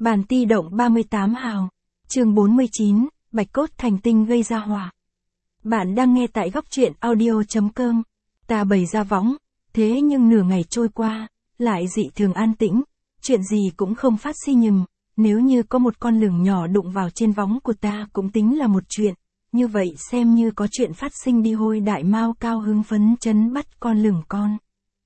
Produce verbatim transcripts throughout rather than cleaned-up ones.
Bàn ti động ba mươi tám hào. Chương bốn mươi chín, bạch cốt thành tinh gây ra hỏa. Bạn đang nghe tại góc truyện audio.com. Ta bày ra võng, thế nhưng nửa ngày trôi qua, lại dị thường an tĩnh, chuyện gì cũng không phát sinh nhừng. Nếu như có một con lửng nhỏ đụng vào trên võng của ta cũng tính là một chuyện, như vậy xem như có chuyện phát sinh đi. Hôi đại mao cao hứng phấn chấn bắt con lửng con.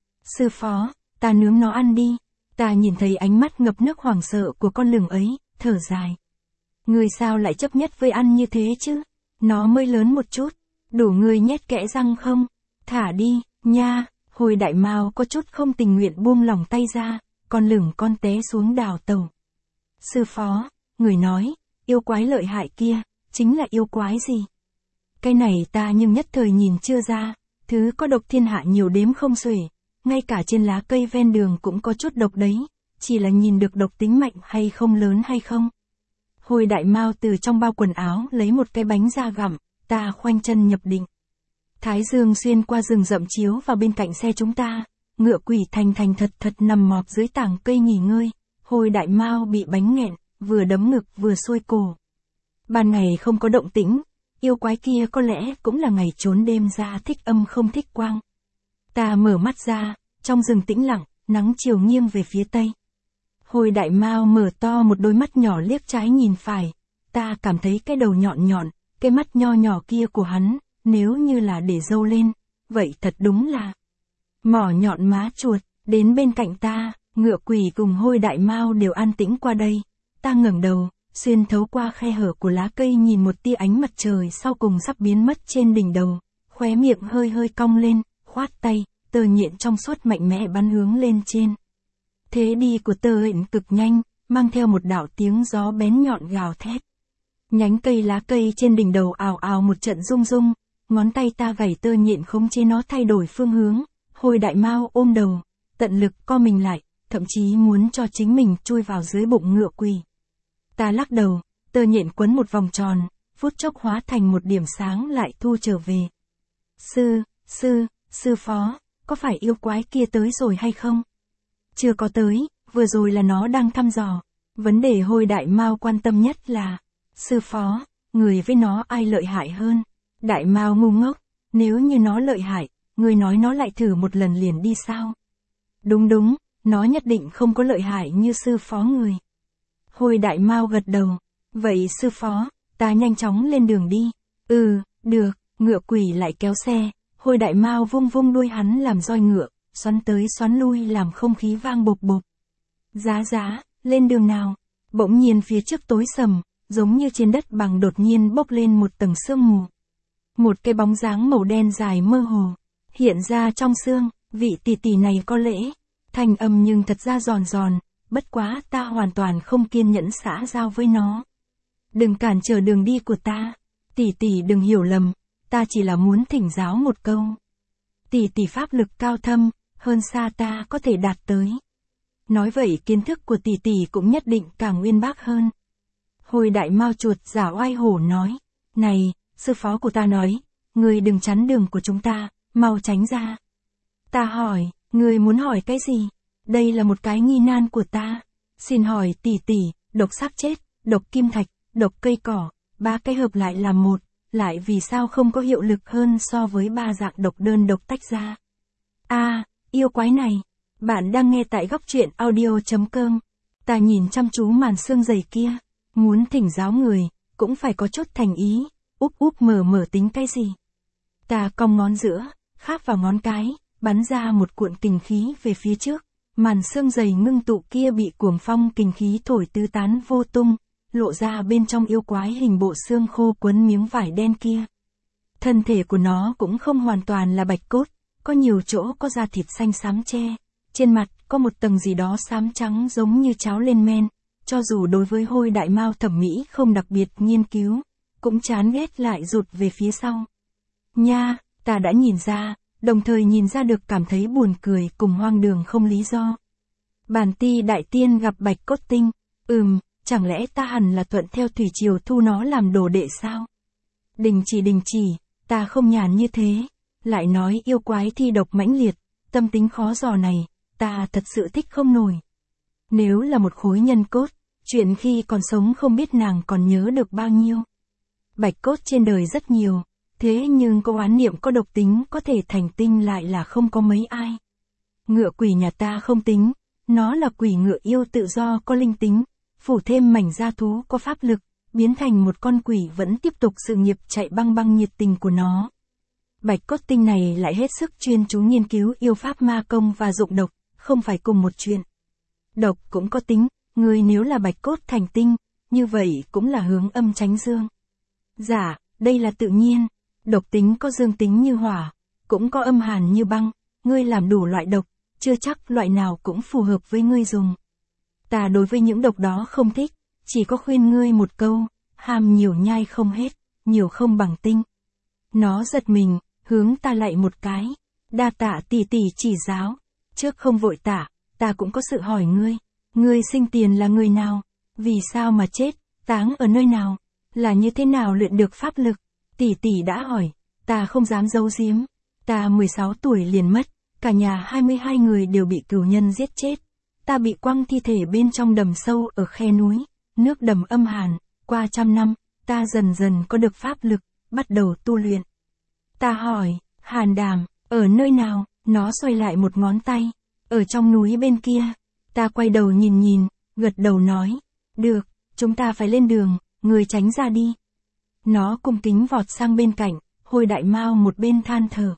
Sư phó, ta nướng nó ăn đi. Ta nhìn thấy ánh mắt ngập nước hoảng sợ của con lửng ấy, thở dài. Người sao lại chấp nhất với ăn như thế chứ? Nó mới lớn một chút, đủ người nhét kẽ răng không? Thả đi, nha. Hồi đại mao có chút không tình nguyện buông lòng tay ra, con lửng con té xuống đào tẩu. Sư phó, người nói, yêu quái lợi hại kia, chính là yêu quái gì? Cái này ta nhưng nhất thời nhìn chưa ra, thứ có độc thiên hạ nhiều đếm không xuể. Ngay cả trên lá cây ven đường cũng có chút độc đấy, chỉ là nhìn được độc tính mạnh hay không lớn hay không. Hồi đại mao từ trong bao quần áo lấy một cái bánh ra gặm, ta khoanh chân nhập định. Thái dương xuyên qua rừng rậm chiếu vào bên cạnh xe chúng ta, ngựa quỷ thành thành thật thật nằm mọp dưới tảng cây nghỉ ngơi. Hồi đại mao bị bánh nghẹn, vừa đấm ngực vừa xuôi cổ. Ban ngày không có động tĩnh, yêu quái kia có lẽ cũng là ngày trốn đêm ra thích âm không thích quang. Ta mở mắt ra, trong rừng tĩnh lặng, nắng chiều nghiêng về phía tây. Hồi đại mao mở to một đôi mắt nhỏ liếc trái nhìn phải, ta cảm thấy cái đầu nhọn nhọn, cái mắt nho nhỏ kia của hắn, nếu như là để râu lên, vậy thật đúng là mỏ nhọn má chuột. Đến bên cạnh ta, ngựa quỷ cùng hôi đại mao đều an tĩnh qua đây. Ta ngẩng đầu, xuyên thấu qua khe hở của lá cây nhìn một tia ánh mặt trời sau cùng sắp biến mất trên đỉnh đầu, khóe miệng hơi hơi cong lên, khoát tay, tơ nhện trong suốt mạnh mẽ bắn hướng lên trên. Thế đi của tơ nhện cực nhanh, mang theo một đạo tiếng gió bén nhọn gào thét. Nhánh cây lá cây trên đỉnh đầu ào ào một trận rung rung, ngón tay ta gảy tơ nhện khống chế nó thay đổi phương hướng. Hồi đại mao ôm đầu, tận lực co mình lại, thậm chí muốn cho chính mình chui vào dưới bụng ngựa quỷ. Ta lắc đầu, tơ nhện quấn một vòng tròn, phút chốc hóa thành một điểm sáng lại thu trở về. Sư, sư, sư phó, có phải yêu quái kia tới rồi hay không? Chưa có tới, vừa rồi là nó đang thăm dò. Vấn đề hồi đại mao quan tâm nhất là, sư phó, người với nó ai lợi hại hơn? Đại mao ngu ngốc, nếu như nó lợi hại, người nói nó lại thử một lần liền đi sao? Đúng đúng, nó nhất định không có lợi hại như sư phó người. Hồi đại mao gật đầu, vậy sư phó, ta nhanh chóng lên đường đi. Ừ, được, ngựa quỷ lại kéo xe. Hồi đại mao vung vung đuôi hắn làm roi ngựa, xoắn tới xoắn lui làm không khí vang bộp bộp. Giá giá, lên đường nào. Bỗng nhiên phía trước tối sầm, giống như trên đất bằng đột nhiên bốc lên một tầng sương mù. Một cái bóng dáng màu đen dài mơ hồ, hiện ra trong sương. Vị tỷ tỷ này có lễ. Thanh âm nhưng thật ra giòn giòn, bất quá ta hoàn toàn không kiên nhẫn xã giao với nó. Đừng cản trở đường đi của ta. Tỷ tỷ đừng hiểu lầm, ta chỉ là muốn thỉnh giáo một câu. Tỷ tỷ pháp lực cao thâm, hơn xa ta có thể đạt tới. Nói vậy kiến thức của tỷ tỷ cũng nhất định càng uyên bác hơn. Hồi đại mao chuột giả oai hổ nói, này, sư phó của ta nói, người đừng chắn đường của chúng ta, mau tránh ra. Ta hỏi, người muốn hỏi cái gì? Đây là một cái nghi nan của ta. Xin hỏi tỷ tỷ, độc xác chết, độc kim thạch, độc cây cỏ, ba cái hợp lại là một, lại vì sao không có hiệu lực hơn so với ba dạng độc đơn độc tách ra? A, à, yêu quái này. Bạn đang nghe tại góc truyện audio.com. Ta nhìn chăm chú màn xương dày kia, muốn thỉnh giáo người, cũng phải có chút thành ý, úp úp mở mở tính cái gì? Ta cong ngón giữa, kháp vào ngón cái, bắn ra một cuộn kình khí về phía trước. Màn xương dày ngưng tụ kia bị cuồng phong kình khí thổi tứ tán vô tung, lộ ra bên trong yêu quái hình bộ xương khô quấn miếng vải đen kia. Thân thể của nó cũng không hoàn toàn là bạch cốt, có nhiều chỗ có da thịt xanh xám che, trên mặt có một tầng gì đó xám trắng giống như cháo lên men, cho dù đối với hôi đại mao thẩm mỹ không đặc biệt nghiên cứu, cũng chán ghét lại rụt về phía sau. Nha, ta đã nhìn ra, đồng thời nhìn ra được cảm thấy buồn cười cùng hoang đường không lý do. Bàn ti đại tiên gặp bạch cốt tinh, ừm, chẳng lẽ ta hẳn là thuận theo thủy triều thu nó làm đồ đệ sao? Đình chỉ đình chỉ, ta không nhàn như thế, lại nói yêu quái thi độc mãnh liệt, tâm tính khó dò này, ta thật sự thích không nổi. Nếu là một khối nhân cốt, Chuyện khi còn sống không biết nàng còn nhớ được bao nhiêu. Bạch cốt trên đời rất nhiều, thế nhưng có oán niệm có độc tính có thể thành tinh lại là không có mấy ai. Ngựa quỷ nhà ta không tính, nó là quỷ ngựa yêu tự do có linh tính, phủ thêm mảnh da thú có pháp lực, biến thành một con quỷ vẫn tiếp tục sự nghiệp chạy băng băng nhiệt tình của nó. Bạch cốt tinh này lại hết sức chuyên chú nghiên cứu yêu pháp ma công và dụng độc, không phải cùng một chuyện. Độc cũng có tính, người nếu là bạch cốt thành tinh, như vậy cũng là hướng âm tránh dương. Dạ, đây là tự nhiên, độc tính có dương tính như hỏa, cũng có âm hàn như băng, ngươi làm đủ loại độc, chưa chắc loại nào cũng phù hợp với ngươi dùng. Ta đối với những độc đó không thích, chỉ có khuyên ngươi một câu, ham nhiều nhai không hết, nhiều không bằng tinh. Nó giật mình, hướng ta lạy một cái, đa tạ tỷ tỷ chỉ giáo, trước không vội tạ, ta cũng có sự hỏi ngươi, ngươi sinh tiền là người nào, vì sao mà chết, táng ở nơi nào, là như thế nào luyện được pháp lực, tỷ tỷ đã hỏi, ta không dám giấu giếm, ta mười sáu tuổi liền mất, cả nhà hai mươi hai người đều bị cừu nhân giết chết, ta bị quăng thi thể bên trong đầm sâu ở khe núi, nước đầm âm hàn, qua trăm năm, ta dần dần có được pháp lực, bắt đầu tu luyện. Ta hỏi, Hàn Đàm, ở nơi nào, nó xoay lại một ngón tay, ở trong núi bên kia, ta quay đầu nhìn nhìn, gật đầu nói, được, chúng ta phải lên đường, người tránh ra đi. Nó cung kính vọt sang bên cạnh, Hồi Đại Mao một bên than thở.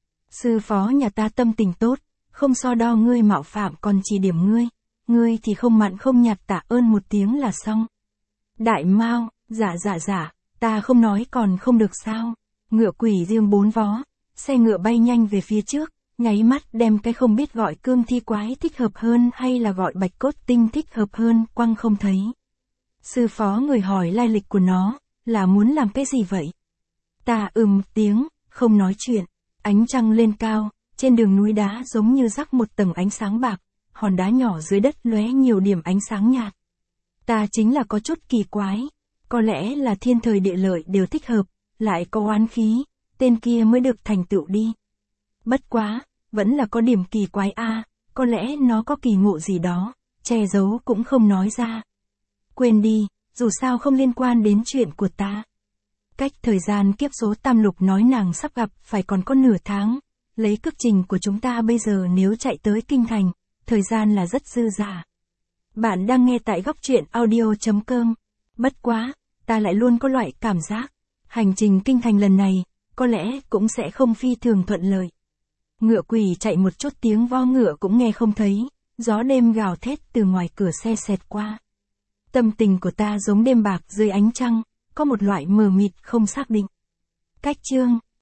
Sư phó nhà ta tâm tình tốt, không so đo ngươi mạo phạm còn chỉ điểm ngươi, ngươi thì không mặn không nhạt tạ ơn một tiếng là xong. Đại Mao, dạ dạ dạ, ta không nói còn không được sao. Ngựa quỷ riêng bốn vó, xe ngựa bay nhanh về phía trước, nháy mắt đem cái không biết gọi cương thi quái thích hợp hơn hay là gọi bạch cốt tinh thích hợp hơn quăng không thấy. Sư phó người hỏi lai lịch của nó, là muốn làm cái gì vậy? Ta ừm tiếng, không nói chuyện, ánh trăng lên cao, trên đường núi đá giống như rắc một tầng ánh sáng bạc, hòn đá nhỏ dưới đất lóe nhiều điểm ánh sáng nhạt. Ta chính là có chút kỳ quái, có lẽ là thiên thời địa lợi đều thích hợp, lại có oán khí, tên kia mới được thành tựu đi. Bất quá, vẫn là có điểm kỳ quái a, có lẽ nó có kỳ ngộ gì đó, che giấu cũng không nói ra. Quên đi, dù sao không liên quan đến chuyện của ta. Cách thời gian kiếp số tam lục nói nàng sắp gặp phải còn có nửa tháng, lấy cước trình của chúng ta bây giờ nếu chạy tới kinh thành, thời gian là rất dư dả. Bạn đang nghe tại góc truyện audio chấm com. Bất quá, ta lại luôn có loại cảm giác, hành trình kinh thành lần này, có lẽ cũng sẽ không phi thường thuận lợi. Ngựa quỷ chạy một chút tiếng vo ngựa cũng nghe không thấy, gió đêm gào thét từ ngoài cửa xe xẹt qua. Tâm tình của ta giống đêm bạc dưới ánh trăng, có một loại mờ mịt không xác định. Cách chương